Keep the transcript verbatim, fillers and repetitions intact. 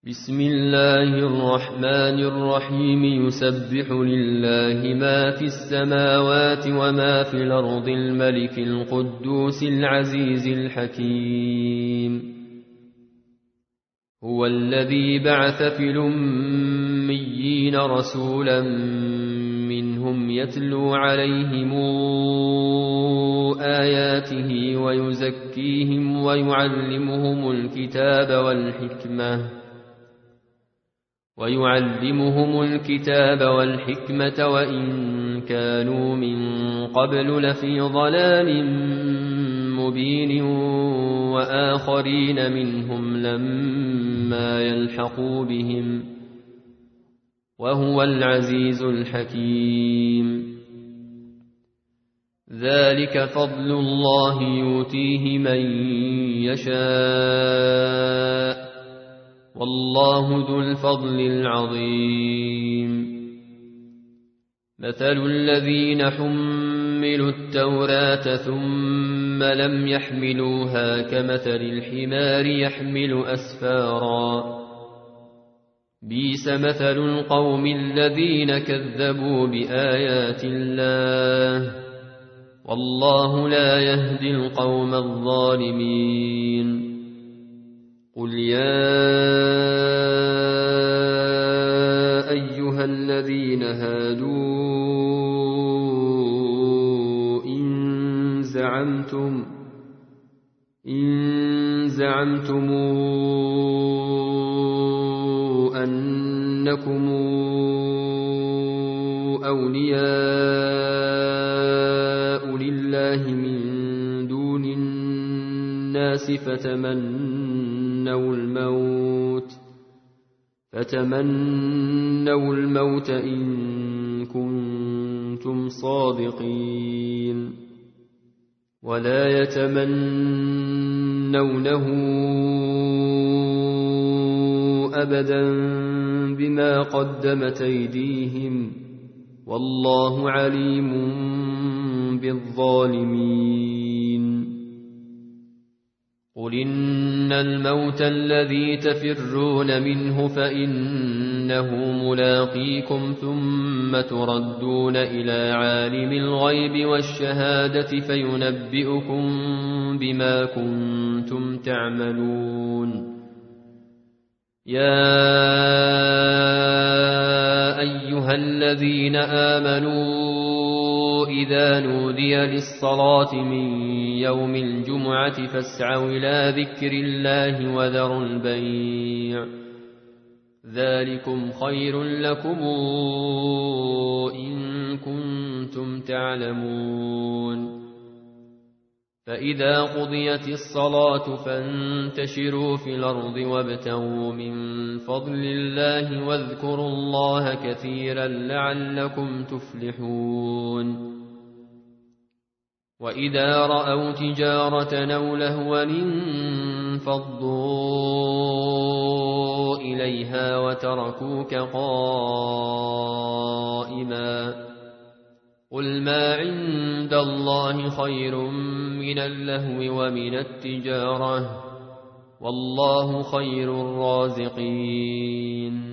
بسم الله الرحمن الرحيم يسبح لله ما في السماوات وما في الأرض الملك القدوس العزيز الحكيم هو الذي بعث في الأميين رسولا منهم يتلو عليهم آياته ويزكيهم ويعلمهم الكتاب والحكمة ويعلمهم الكتاب والحكمة وإن كانوا من قبل لفي ضلال مبين وآخرين منهم لما يلحقوا بهم وهو العزيز الحكيم ذلك فضل الله يؤتيه من يشاء والله ذو الفضل العظيم مثل الذين حملوا التوراة ثم لم يحملوها كمثل الحمار يحمل أسفارا بئس مثل القوم الذين كذبوا بآيات الله والله لا يهدي القوم الظالمين قل يا أيها الذين هادوا إن زعمتم إن زعمتم أنكم أولياء لله من دون الناس فتمنوا الموت فتمنوا الموت إن كنتم صادقين ولا يتمنونه أبدا بما قدمت أيديهم والله عليم بالظالمين قل إن الموت الذي تفرون منه فإنه ملاقيكم ثم تردون إلى عالم الغيب والشهادة فينبئكم بما كنتم تعملون يا أيها الذين آمنوا إذا نودي للصلاة من يوم الجمعة فاسعوا إلى ذكر الله وذروا البيع ذلكم خير لكم إن كنتم تعلمون فإذا قضيت الصلاة فانتشروا في الأرض وابتغوا من فضل الله واذكروا الله كثيرا لعلكم تفلحون وإذا رأوا تجارة أو لهوا انفضوا إليها وتركوك قائما قل ما عند الله خير من اللهو ومن التجارة والله خير الرازقين